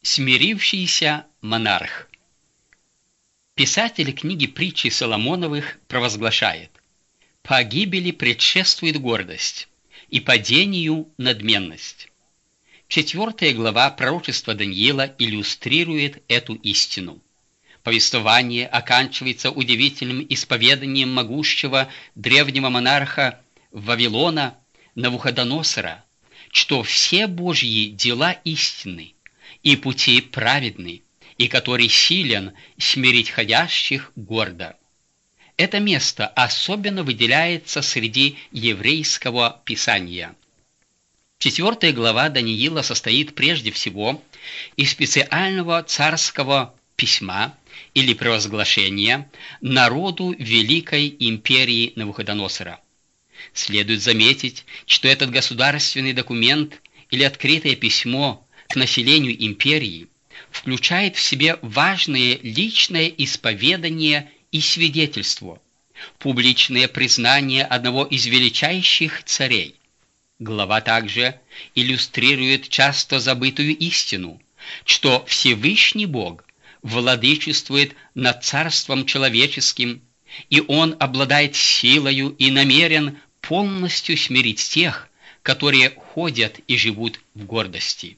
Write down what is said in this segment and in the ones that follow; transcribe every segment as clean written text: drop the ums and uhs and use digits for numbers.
Смирившийся монарх. Писатель книги притчи Соломоновых провозглашает: «Погибели предшествует гордость, и падению надменность». 4 глава пророчества Даниила иллюстрирует эту истину. Повествование оканчивается удивительным исповеданием могущего древнего монарха Вавилона Навуходоносора, что все Божьи дела истинны и пути праведны, и который силен смирить ходящих гордо. Это место особенно выделяется среди еврейского писания. 4 глава Даниила состоит прежде всего из специального царского письма или провозглашения народу Великой империи Навуходоносора. Следует заметить, что этот государственный документ или открытое письмо к населению империи включает в себе важное личное исповедание и свидетельство, публичное признание одного из величайших царей. Глава также иллюстрирует часто забытую истину, что Всевышний Бог владычествует над царством человеческим, и Он обладает силою и намерен полностью смирить тех, которые ходят и живут в гордости.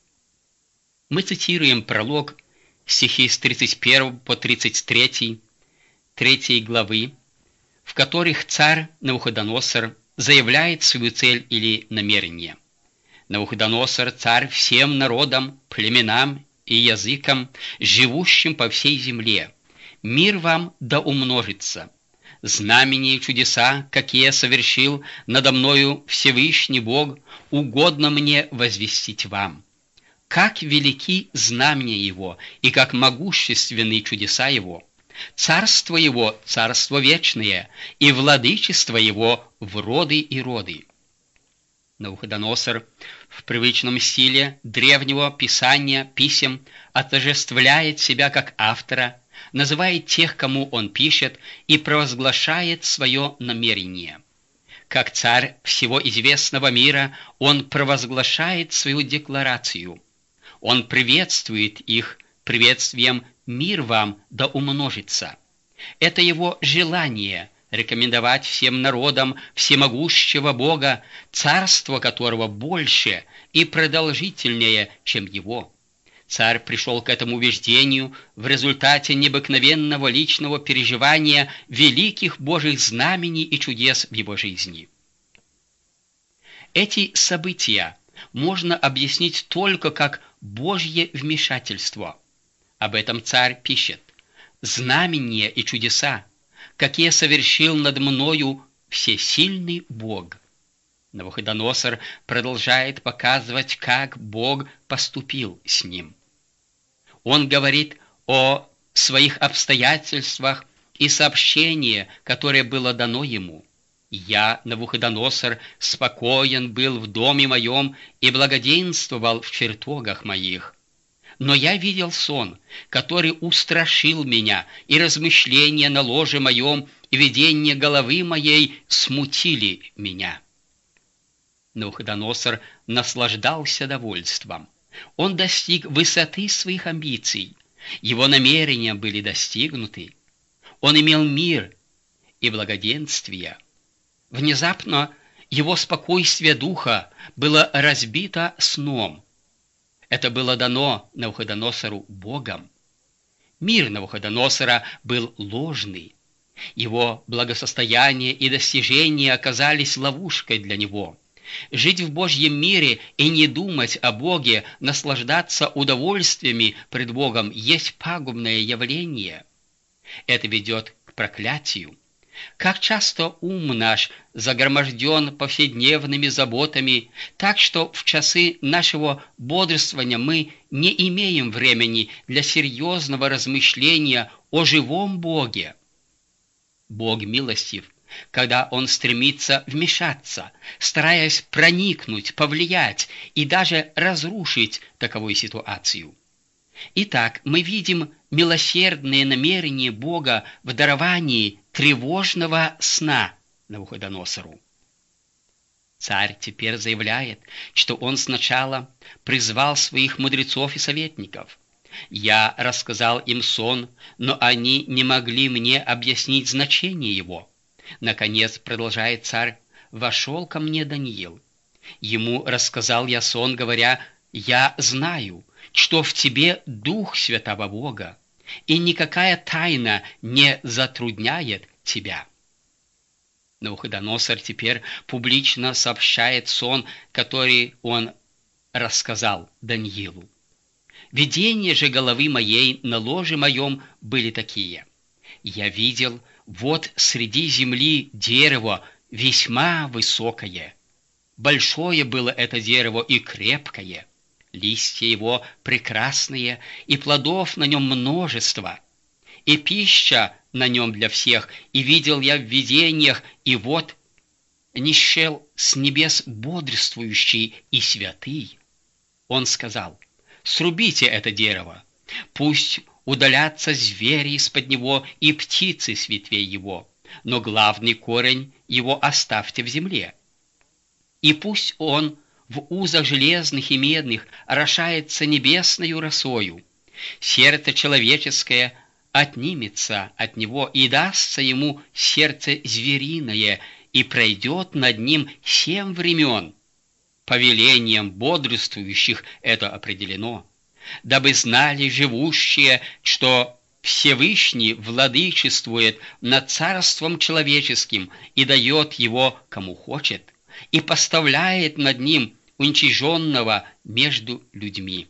Мы цитируем пролог, стихи с 31 по 33, 3 главы, в которых царь Навуходоносор заявляет свою цель или намерение. Навуходоносор, царь всем народам, племенам и языкам, живущим по всей земле, мир вам да умножится. Знамения и чудеса, какие совершил надо мною Всевышний Бог, угодно мне возвестить вам. Как велики знамения Его, и как могущественны чудеса Его! Царство Его – царство вечное, и владычество Его в роды и роды». Навуходоносор в привычном стиле древнего писания писем отождествляет себя как автора, называет тех, кому он пишет, и провозглашает свое намерение. Как царь всего известного мира, он провозглашает свою декларацию. Он приветствует их приветствием «Мир вам да умножится». Это его желание рекомендовать всем народам всемогущего Бога, царство которого больше и продолжительнее, чем его. Царь пришел к этому убеждению в результате необыкновенного личного переживания великих Божьих знамений и чудес в его жизни. Эти события можно объяснить только как Божье вмешательство. Об этом царь пишет: «Знамения и чудеса, какие совершил над мною всесильный Бог». Навуходоносор продолжает показывать, как Бог поступил с ним. Он говорит о своих обстоятельствах и сообщении, которое было дано ему. «Я, Навуходоносор, спокоен был в доме моем и благоденствовал в чертогах моих. Но я видел сон, который устрашил меня, и размышления на ложе моем, и видение головы моей смутили меня». Навуходоносор наслаждался довольством. Он достиг высоты своих амбиций. Его намерения были достигнуты. Он имел мир и благоденствие. Внезапно его спокойствие духа было разбито сном. Это было дано Навуходоносору Богом. Мир Навуходоносора был ложный. Его благосостояние и достижения оказались ловушкой для него. Жить в Божьем мире и не думать о Боге, наслаждаться удовольствиями пред Богом есть пагубное явление. Это ведет к проклятию. Как часто ум наш загроможден повседневными заботами, так что в часы нашего бодрствования мы не имеем времени для серьезного размышления о живом Боге. Бог милостив, когда Он стремится вмешаться, стараясь проникнуть, повлиять и даже разрушить таковую ситуацию. Итак, мы видим милосердное намерение Бога в даровании тревожного сна Навуходоносору. Царь теперь заявляет, что он сначала призвал своих мудрецов и советников. Я рассказал им сон, но они не могли мне объяснить значение его. Наконец, продолжает царь, вошел ко мне Даниил. Ему рассказал я сон, говоря, «Я знаю, что в тебе Дух Святого Бога, и никакая тайна не затрудняет тебя». Навуходоносор теперь публично сообщает сон, который он рассказал Даниилу. «Видения же головы моей на ложе моем были такие. Я видел, вот среди земли дерево весьма высокое. Большое было это дерево и крепкое, листья его прекрасные, и плодов на нем множество, и пища на нем для всех, и видел я в видениях, и вот нищел с небес бодрствующий и святый. Он сказал, срубите это дерево, пусть удалятся звери из-под него и птицы с ветвей его, но главный корень его оставьте в земле. И пусть он в узах железных и медных орошается небесною росою. Сердце человеческое отнимется от него, и дастся ему сердце звериное, и пройдет над ним 7 времен. Повелением бодрствующих это определено, дабы знали живущие, что Всевышний владычествует над царством человеческим и дает его кому хочет, и поставляет над ним уничиженного между людьми.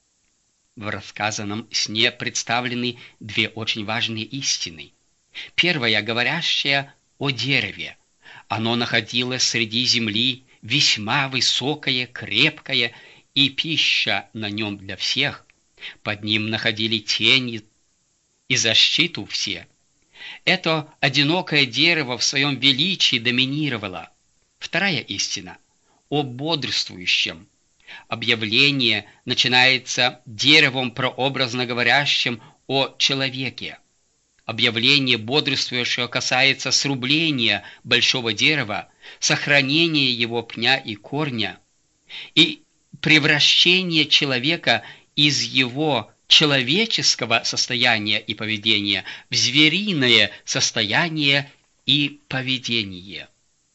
В рассказанном сне представлены 2 очень важные истины. Первая, говорящая о дереве. Оно находилось среди земли, весьма высокое, крепкое, и пища на нем для всех. Под ним находили тени и защиту все. Это одинокое дерево в своем величии доминировало. Вторая истина о бодрствующем. Объявление начинается деревом, прообразно говорящим о человеке. Объявление бодрствующего касается срубления большого дерева, сохранения его пня и корня и превращения человека из его человеческого состояния и поведения в звериное состояние и поведение.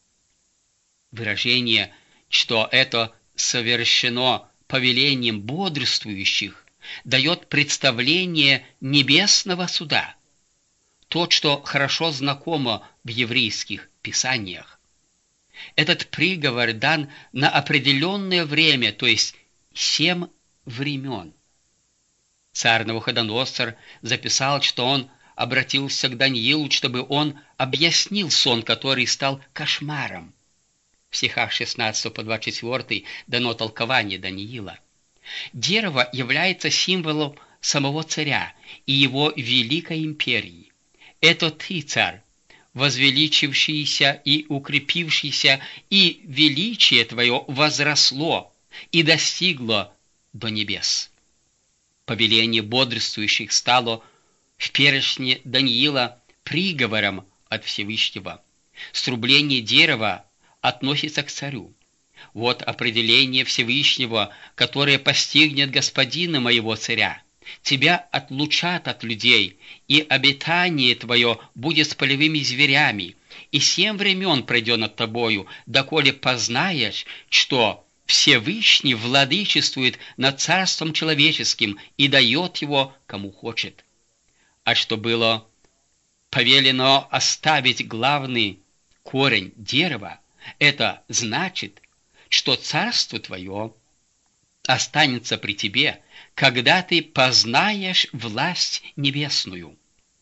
Выражение, что это совершено повелением бодрствующих, дает представление небесного суда, то, что хорошо знакомо в еврейских писаниях. Этот приговор дан на определенное время, то есть 7 времен. Царь Навуходоносор записал, что он обратился к Даниилу, чтобы он объяснил сон, который стал кошмаром. В стихах 16 по 24 дано толкование Даниила. Дерево является символом самого царя и его великой империи. Это ты, царь, возвеличившийся и укрепившийся, и величие твое возросло и достигло до небес. Повеление бодрствующих стало в перечне Даниила приговором от Всевышнего. Срубление дерева относится к царю. Вот определение Всевышнего, которое постигнет господина моего царя. Тебя отлучат от людей, и обитание твое будет с полевыми зверями, и 7 времен пройдет над тобою, доколе познаешь, что Всевышний владычествует над царством человеческим и дает его кому хочет. А что было повелено оставить главный корень дерева, это значит, что царство твое останется при тебе, когда ты познаешь власть небесную.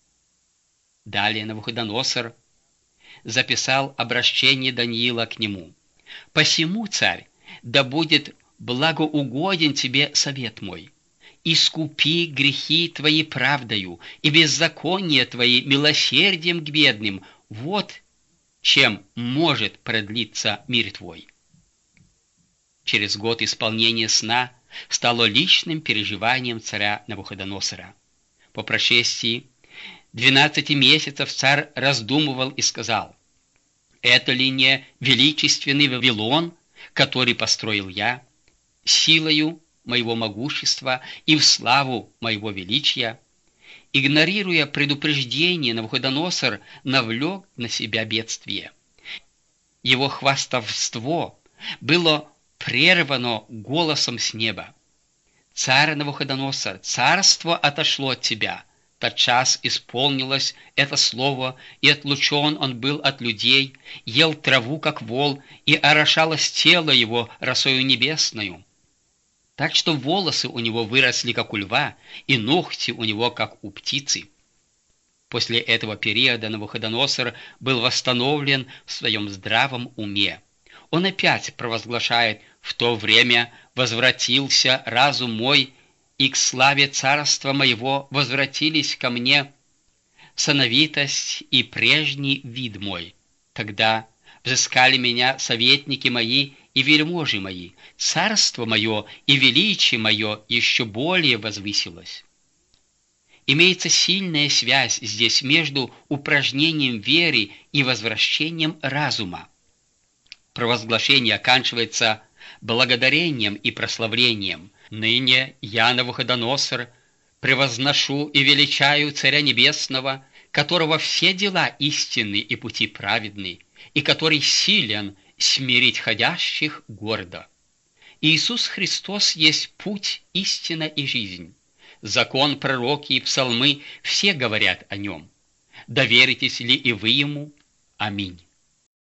Далее Навуходоносор записал обращение Даниила к нему. «Посему, царь, да будет благоугоден тебе совет мой. Искупи грехи твои правдою и беззаконие твои милосердием к бедным. Вот чем может продлиться мир твой». Через год исполнение сна стало личным переживанием царя Навуходоносора. По прошествии 12 месяцев царь раздумывал и сказал: Это ли не величественный Вавилон, который построил я, силою моего могущества и в славу моего величия? Игнорируя предупреждение, Навуходоносор навлек на себя бедствие. Его хвастовство было прервано голосом с неба. «Царь Навуходоносор, царство отошло от тебя». Тотчас исполнилось это слово, и отлучен он был от людей, ел траву, как вол, и орошалось тело его росою небесною. Так что волосы у него выросли, как у льва, и ногти у него, как у птицы. После этого периода Навуходоносор был восстановлен в своем здравом уме. Он опять провозглашает: «В то время возвратился разум мой, и к славе царства моего возвратились ко мне сановитость и прежний вид мой. Тогда взыскали меня советники мои и вельможи мои, царство мое и величие мое еще более возвысилось». Имеется сильная связь здесь между упражнением веры и возвращением разума. Провозглашение оканчивается благодарением и прославлением. «Ныне я, Навуходоносор, превозношу и величаю Царя Небесного, которого все дела истинны и пути праведны, и который силен смирить ходящих гордо. Иисус Христос есть путь, истина и жизнь. Закон, пророки и псалмы все говорят о нем. Доверитесь ли и вы ему? Аминь».